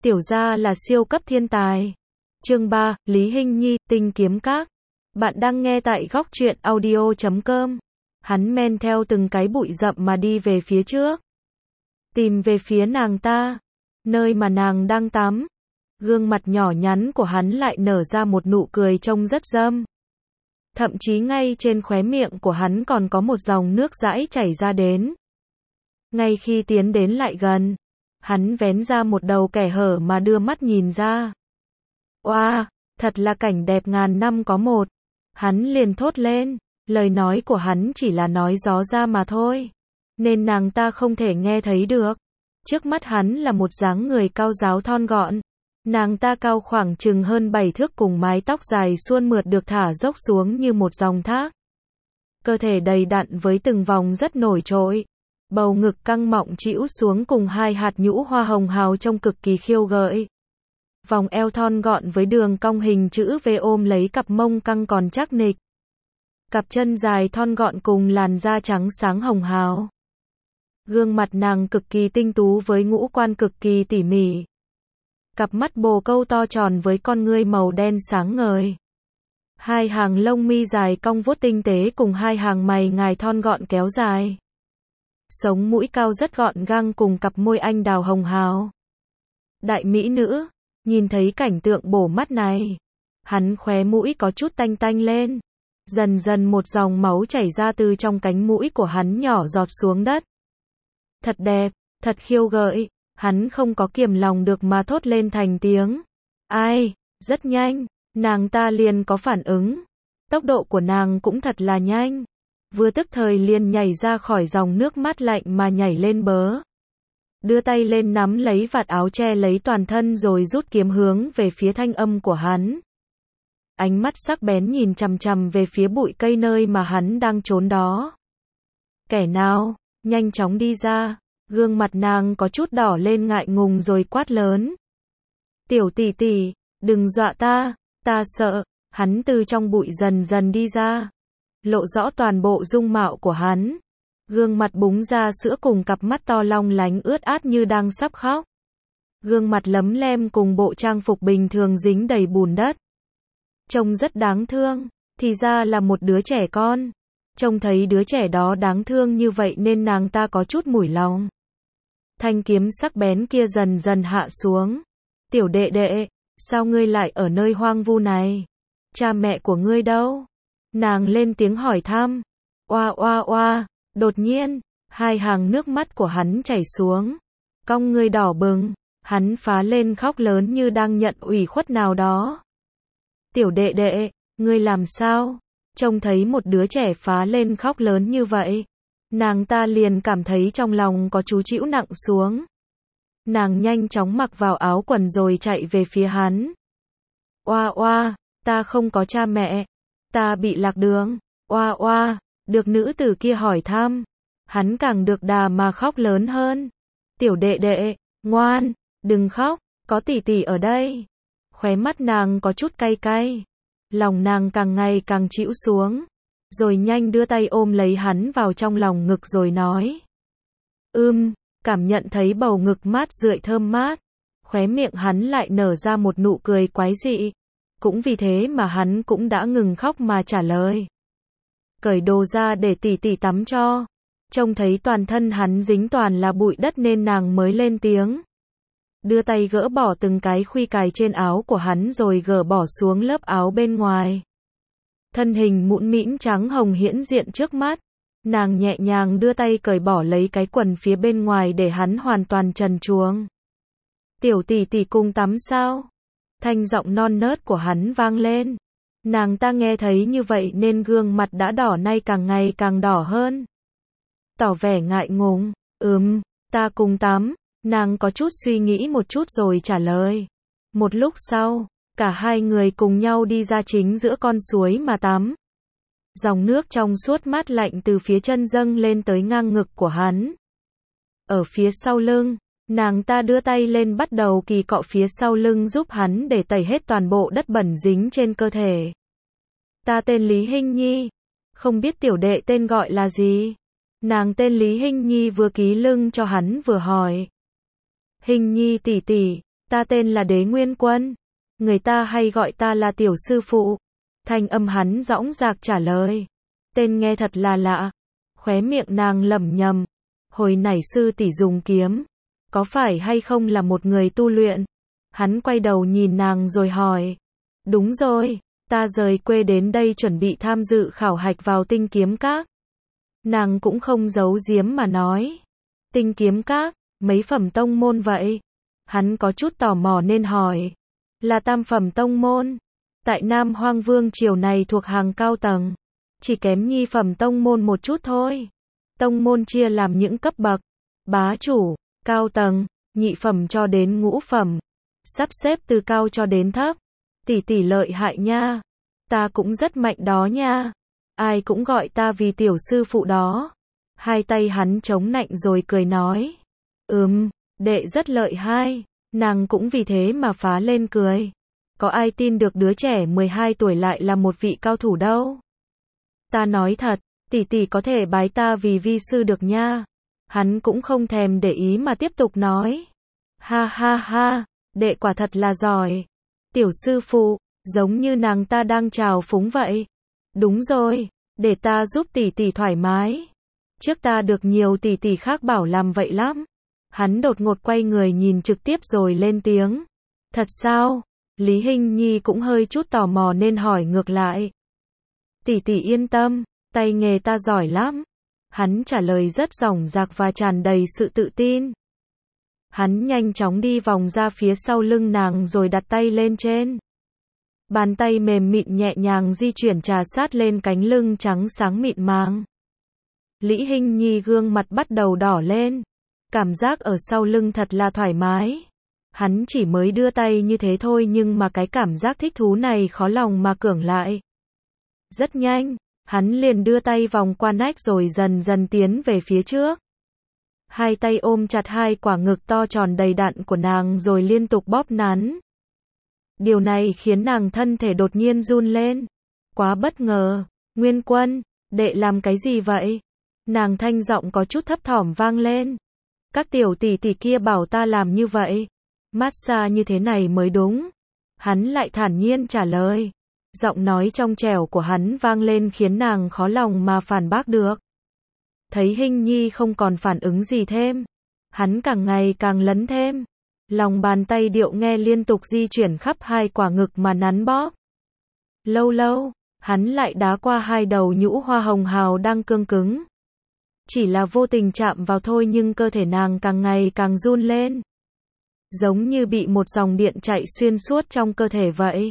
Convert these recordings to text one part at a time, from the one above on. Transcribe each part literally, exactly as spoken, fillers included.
Tiểu gia là siêu cấp thiên tài. Chương ba, Lý Hinh Nhi, Tinh Kiếm Các. Bạn đang nghe tại góc truyện audio chấm com. Hắn men theo từng cái bụi rậm mà đi về phía trước. Tìm về phía nàng ta, nơi mà nàng đang tắm. Gương mặt nhỏ nhắn của hắn lại nở ra một nụ cười trông rất dâm. Thậm chí ngay trên khóe miệng của hắn còn có một dòng nước dãi chảy ra đến. Ngay khi tiến đến lại gần, hắn vén ra một đầu kẻ hở mà đưa mắt nhìn ra. Oa, wow, thật là cảnh đẹp ngàn năm có một. Hắn liền thốt lên, lời nói của hắn chỉ là nói gió ra mà thôi, nên nàng ta không thể nghe thấy được. Trước mắt hắn là một dáng người cao ráo thon gọn. Nàng ta cao khoảng chừng hơn bảy thước cùng mái tóc dài suôn mượt được thả dốc xuống như một dòng thác. Cơ thể đầy đặn với từng vòng rất nổi trội. Bầu ngực căng mọng trĩu xuống cùng hai hạt nhũ hoa hồng hào trông cực kỳ khiêu gợi. Vòng eo thon gọn với đường cong hình chữ V ôm lấy cặp mông căng còn chắc nịch. Cặp chân dài thon gọn cùng làn da trắng sáng hồng hào. Gương mặt nàng cực kỳ tinh tú với ngũ quan cực kỳ tỉ mỉ. Cặp mắt bồ câu to tròn với con ngươi màu đen sáng ngời. Hai hàng lông mi dài cong vuốt tinh tế cùng hai hàng mày ngài thon gọn kéo dài. Sống mũi cao rất gọn găng cùng cặp môi anh đào hồng hào. Đại mỹ nữ, nhìn thấy cảnh tượng bổ mắt này, hắn khóe mũi có chút tanh tanh lên. Dần dần một dòng máu chảy ra từ trong cánh mũi của hắn nhỏ giọt xuống đất. Thật đẹp, thật khiêu gợi, hắn không có kiềm lòng được mà thốt lên thành tiếng. Ai, rất nhanh, nàng ta liền có phản ứng. Tốc độ của nàng cũng thật là nhanh. Vừa tức thời liền nhảy ra khỏi dòng nước mát lạnh mà nhảy lên bờ. Đưa tay lên nắm lấy vạt áo che lấy toàn thân rồi rút kiếm hướng về phía thanh âm của hắn. Ánh mắt sắc bén nhìn chằm chằm về phía bụi cây nơi mà hắn đang trốn đó. Kẻ nào, nhanh chóng đi ra. Gương mặt nàng có chút đỏ lên ngại ngùng rồi quát lớn. Tiểu tỷ tỷ, đừng dọa ta, ta sợ. Hắn từ trong bụi dần dần đi ra. Lộ rõ toàn bộ dung mạo của hắn. Gương mặt búng ra sữa cùng cặp mắt to long lánh ướt át như đang sắp khóc. Gương mặt lấm lem cùng bộ trang phục bình thường dính đầy bùn đất. Trông rất đáng thương, thì ra là một đứa trẻ con. Trông thấy đứa trẻ đó đáng thương như vậy nên nàng ta có chút mủi lòng. Thanh kiếm sắc bén kia dần dần hạ xuống. Tiểu đệ đệ, sao ngươi lại ở nơi hoang vu này? Cha mẹ của ngươi đâu? Nàng lên tiếng hỏi thăm. Oa oa oa, đột nhiên, hai hàng nước mắt của hắn chảy xuống. Cong người đỏ bừng, hắn phá lên khóc lớn như đang nhận ủy khuất nào đó. Tiểu đệ đệ, ngươi làm sao? Trông thấy một đứa trẻ phá lên khóc lớn như vậy. Nàng ta liền cảm thấy trong lòng có chú chịu nặng xuống. Nàng nhanh chóng mặc vào áo quần rồi chạy về phía hắn. Oa oa, ta không có cha mẹ. Ta bị lạc đường. Oa oa, được nữ tử kia hỏi thăm. Hắn càng được đà mà khóc lớn hơn. Tiểu đệ đệ, ngoan, đừng khóc, có tỷ tỷ ở đây. Khóe mắt nàng có chút cay cay. Lòng nàng càng ngày càng chịu xuống. Rồi nhanh đưa tay ôm lấy hắn vào trong lòng ngực rồi nói. Ưm, cảm nhận thấy bầu ngực mát rượi thơm mát. Khóe miệng hắn lại nở ra một nụ cười quái dị. Cũng vì thế mà hắn cũng đã ngừng khóc mà trả lời. Cởi đồ ra để tỷ tỷ tắm cho. Trông thấy toàn thân hắn dính toàn là bụi đất nên nàng mới lên tiếng. Đưa tay gỡ bỏ từng cái khuy cài trên áo của hắn rồi gỡ bỏ xuống lớp áo bên ngoài. Thân hình mũn mĩm trắng hồng hiển diện trước mắt. Nàng nhẹ nhàng đưa tay cởi bỏ lấy cái quần phía bên ngoài để hắn hoàn toàn trần truồng. Tiểu tỷ tỷ cùng tắm sao? Thanh giọng non nớt của hắn vang lên. Nàng ta nghe thấy như vậy nên gương mặt đã đỏ nay càng ngày càng đỏ hơn. Tỏ vẻ ngại ngùng. Ừm, ta cùng tắm. Nàng có chút suy nghĩ một chút rồi trả lời. Một lúc sau, cả hai người cùng nhau đi ra chính giữa con suối mà tắm. Dòng nước trong suốt mát lạnh từ phía chân dâng lên tới ngang ngực của hắn. Ở phía sau lưng, nàng ta đưa tay lên bắt đầu kỳ cọ phía sau lưng giúp hắn để tẩy hết toàn bộ đất bẩn dính trên cơ thể. Ta tên Lý Hinh Nhi. Không biết tiểu đệ tên gọi là gì? Nàng tên Lý Hinh Nhi vừa ký lưng cho hắn vừa hỏi. Hinh Nhi tỷ tỷ, Ta tên là Đế Nguyên Quân. Người ta hay gọi ta là tiểu sư phụ. Thanh âm hắn dõng dạc trả lời. Tên nghe thật là lạ. Khóe miệng nàng lẩm nhẩm. Hồi nãy sư tỷ dùng kiếm. Có phải hay không là một người tu luyện? Hắn quay đầu nhìn nàng rồi hỏi. Đúng rồi, ta rời quê đến đây chuẩn bị tham dự khảo hạch vào tinh kiếm các. Nàng cũng không giấu giếm mà nói. Tinh kiếm các, mấy phẩm tông môn vậy? Hắn có chút tò mò nên hỏi. Là tam phẩm tông môn. Tại Nam Hoang Vương triều này thuộc hàng cao tầng. Chỉ kém nhi phẩm tông môn một chút thôi. Tông môn chia làm những cấp bậc. Bá chủ, cao tầng, nhị phẩm cho đến ngũ phẩm. Sắp xếp từ cao cho đến thấp. Tỷ tỷ lợi hại nha. Ta cũng rất mạnh đó nha. Ai cũng gọi ta vì tiểu sư phụ đó. Hai tay hắn chống nạnh rồi cười nói. Ừm, đệ rất lợi hại. Nàng cũng vì thế mà phá lên cười. Có ai tin được đứa trẻ mười hai tuổi lại là một vị cao thủ đâu. Ta nói thật, tỷ tỷ có thể bái ta vì vi sư được nha. Hắn cũng không thèm để ý mà tiếp tục nói. Ha ha ha, đệ quả thật là giỏi. Tiểu sư phụ, giống như nàng ta đang trào phúng vậy. Đúng rồi, để ta giúp tỷ tỷ thoải mái. Trước ta được nhiều tỷ tỷ khác bảo làm vậy lắm. Hắn đột ngột quay người nhìn trực tiếp rồi lên tiếng. Thật sao? Lý Hinh Nhi cũng hơi chút tò mò nên hỏi ngược lại. Tỷ tỷ yên tâm, tay nghề ta giỏi lắm. Hắn trả lời rất dõng dạc và tràn đầy sự tự tin. Hắn nhanh chóng đi vòng ra phía sau lưng nàng rồi đặt tay lên trên. Bàn tay mềm mịn nhẹ nhàng di chuyển trà sát lên cánh lưng trắng sáng mịn màng. Lý Hinh Nhi gương mặt bắt đầu đỏ lên. Cảm giác ở sau lưng thật là thoải mái. Hắn chỉ mới đưa tay như thế thôi nhưng mà cái cảm giác thích thú này khó lòng mà cưỡng lại. Rất nhanh, hắn liền đưa tay vòng qua nách rồi dần dần tiến về phía trước. Hai tay ôm chặt hai quả ngực to tròn đầy đặn của nàng rồi liên tục bóp nắn. Điều này khiến nàng thân thể đột nhiên run lên. Quá bất ngờ. Nguyên Quân, đệ làm cái gì vậy? Nàng thanh giọng có chút thấp thỏm vang lên. Các tiểu tỷ tỷ kia bảo ta làm như vậy. Massage như thế này mới đúng. Hắn lại thản nhiên trả lời. Giọng nói trong trẻo của hắn vang lên khiến nàng khó lòng mà phản bác được. Thấy Hinh Nhi không còn phản ứng gì thêm. Hắn càng ngày càng lấn thêm. Lòng bàn tay điệu nghe liên tục di chuyển khắp hai quả ngực mà nắn bóp. Lâu lâu, hắn lại đá qua hai đầu nhũ hoa hồng hào đang cương cứng. Chỉ là vô tình chạm vào thôi nhưng cơ thể nàng càng ngày càng run lên. Giống như bị một dòng điện chạy xuyên suốt trong cơ thể vậy.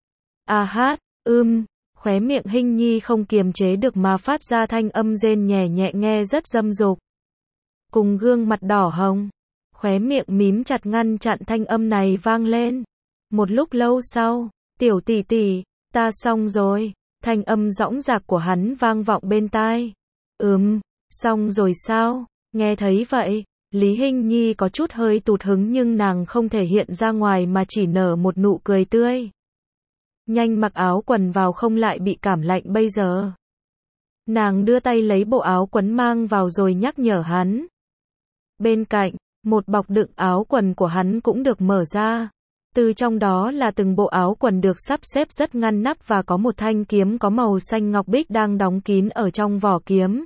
À hát, ưm, khóe miệng Hinh Nhi không kiềm chế được mà phát ra thanh âm rên nhẹ nhẹ nghe rất dâm dục. Cùng gương mặt đỏ hồng, khóe miệng mím chặt ngăn chặn thanh âm này vang lên. Một lúc lâu sau, tiểu tỷ tỷ, ta xong rồi, thanh âm dõng dạc của hắn vang vọng bên tai. Ừm, xong rồi sao? Nghe thấy vậy, Lý Hinh Nhi có chút hơi tụt hứng nhưng nàng không thể hiện ra ngoài mà chỉ nở một nụ cười tươi. Nhanh mặc áo quần vào không lại bị cảm lạnh bây giờ. Nàng đưa tay lấy bộ áo quần mang vào rồi nhắc nhở hắn. Bên cạnh, một bọc đựng áo quần của hắn cũng được mở ra. Từ trong đó là từng bộ áo quần được sắp xếp rất ngăn nắp và có một thanh kiếm có màu xanh ngọc bích đang đóng kín ở trong vỏ kiếm.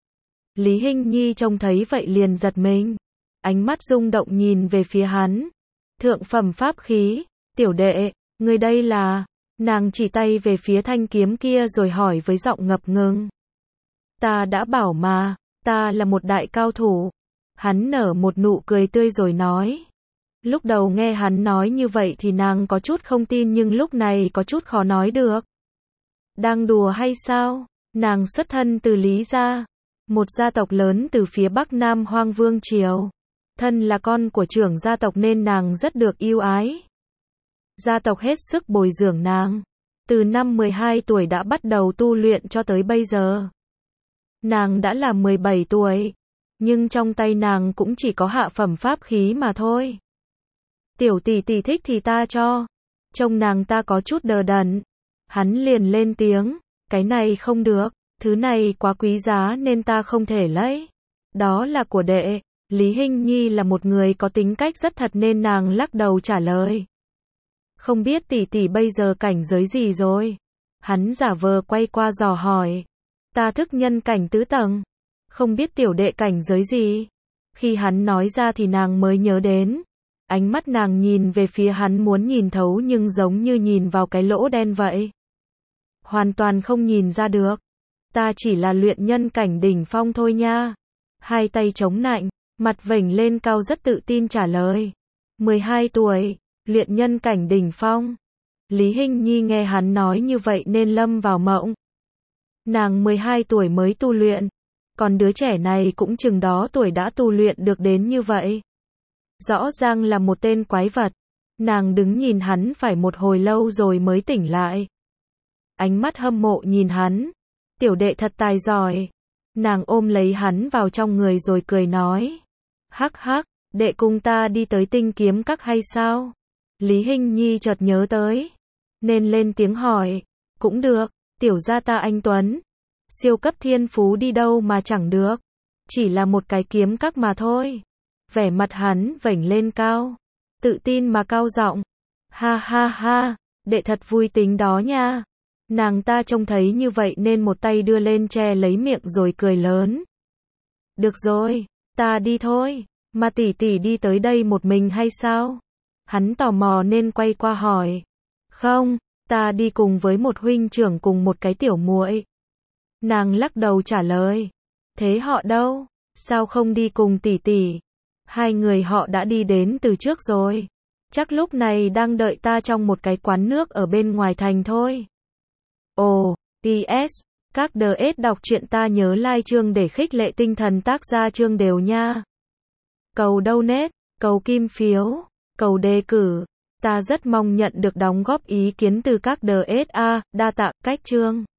Lý Hinh Nhi trông thấy vậy liền giật mình. Ánh mắt rung động nhìn về phía hắn. Thượng phẩm pháp khí, tiểu đệ, người đây là... Nàng chỉ tay về phía thanh kiếm kia rồi hỏi với giọng ngập ngừng. Ta đã bảo mà, ta là một đại cao thủ. Hắn nở một nụ cười tươi rồi nói. Lúc đầu nghe hắn nói như vậy thì nàng có chút không tin nhưng lúc này có chút khó nói được. Đang đùa hay sao? Nàng xuất thân từ Lý gia, một gia tộc lớn từ phía Bắc Nam Hoang Vương triều. Thân là con của trưởng gia tộc nên nàng rất được yêu ái. Gia tộc hết sức bồi dưỡng nàng. Từ năm mười hai tuổi đã bắt đầu tu luyện cho tới bây giờ. Nàng đã là mười bảy tuổi. Nhưng trong tay nàng cũng chỉ có hạ phẩm pháp khí mà thôi. Tiểu tỷ tỷ thích thì ta cho. Trông nàng ta có chút đờ đẫn. Hắn liền lên tiếng. Cái này không được. Thứ này quá quý giá nên ta không thể lấy. Đó là của đệ. Lý Hinh Nhi là một người có tính cách rất thật nên nàng lắc đầu trả lời. Không biết tỷ tỷ bây giờ cảnh giới gì rồi? Hắn giả vờ quay qua dò hỏi. Ta thức nhân cảnh tứ tầng. Không biết tiểu đệ cảnh giới gì? Khi hắn nói ra thì nàng mới nhớ đến. Ánh mắt nàng nhìn về phía hắn muốn nhìn thấu nhưng giống như nhìn vào cái lỗ đen vậy. Hoàn toàn không nhìn ra được. Ta chỉ là luyện nhân cảnh đỉnh phong thôi nha. Hai tay chống nạnh, mặt vểnh lên cao rất tự tin trả lời. mười hai tuổi, luyện nhân cảnh đỉnh phong. Lý Hinh Nhi nghe hắn nói như vậy nên lâm vào mộng. Nàng mười hai tuổi mới tu luyện, còn đứa trẻ này cũng chừng đó tuổi đã tu luyện được đến như vậy. Rõ ràng là một tên quái vật. Nàng đứng nhìn hắn phải một hồi lâu rồi mới tỉnh lại. Ánh mắt hâm mộ nhìn hắn. Tiểu đệ thật tài giỏi. Nàng ôm lấy hắn vào trong người rồi cười nói. Hắc hắc, đệ cùng ta đi tới Tinh Kiếm Các hay sao? Lý Hinh Nhi chợt nhớ tới, nên lên tiếng hỏi. Cũng được, tiểu gia ta anh Tuấn. Siêu cấp thiên phú đi đâu mà chẳng được. Chỉ là một cái kiếm các mà thôi. Vẻ mặt hắn vểnh lên cao. Tự tin mà cao giọng. Ha ha ha, đệ thật vui tính đó nha. Nàng ta trông thấy như vậy nên một tay đưa lên che lấy miệng rồi cười lớn. Được rồi, ta đi thôi. Mà tỷ tỷ đi tới đây một mình hay sao? Hắn tò mò nên quay qua hỏi. Không, ta đi cùng với một huynh trưởng cùng một cái tiểu muội. Nàng lắc đầu trả lời. Thế họ đâu? Sao không đi cùng tỷ tỷ? Hai người họ đã đi đến từ trước rồi. Chắc lúc này đang đợi ta trong một cái quán nước ở bên ngoài thành thôi. Ồ, pê ét, các đờ ết đọc truyện ta nhớ like chương để khích lệ tinh thần tác giả chương đều nha. Cầu donate, cầu kim phiếu, cầu đề cử. Ta rất mong nhận được đóng góp ý kiến từ các đờ ét a, đa tạ, cách chương.